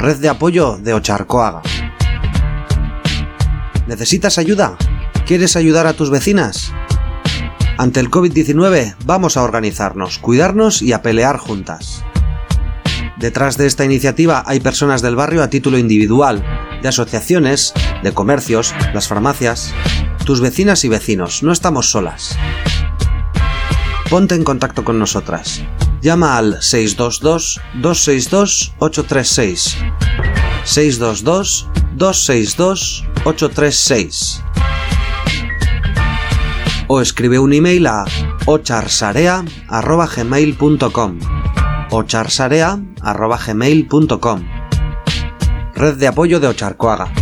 Red de apoyo de Ocharcoaga. ¿Necesitas ayuda? ¿Quieres ayudar a tus vecinas? Ante el COVID-19 vamos a organizarnos, cuidarnos y a pelear juntas. Detrás de esta iniciativa hay personas del barrio a título individual, de asociaciones, de comercios, las farmacias. Tus vecinas y vecinos, no estamos solas. Ponte en contacto con nosotras. Llama al 622-262-836. 622-262-836. O escribe un email a ocharsarea@gmail.com. ocharsarea@gmail.com. Red de apoyo de Ocharcoaga.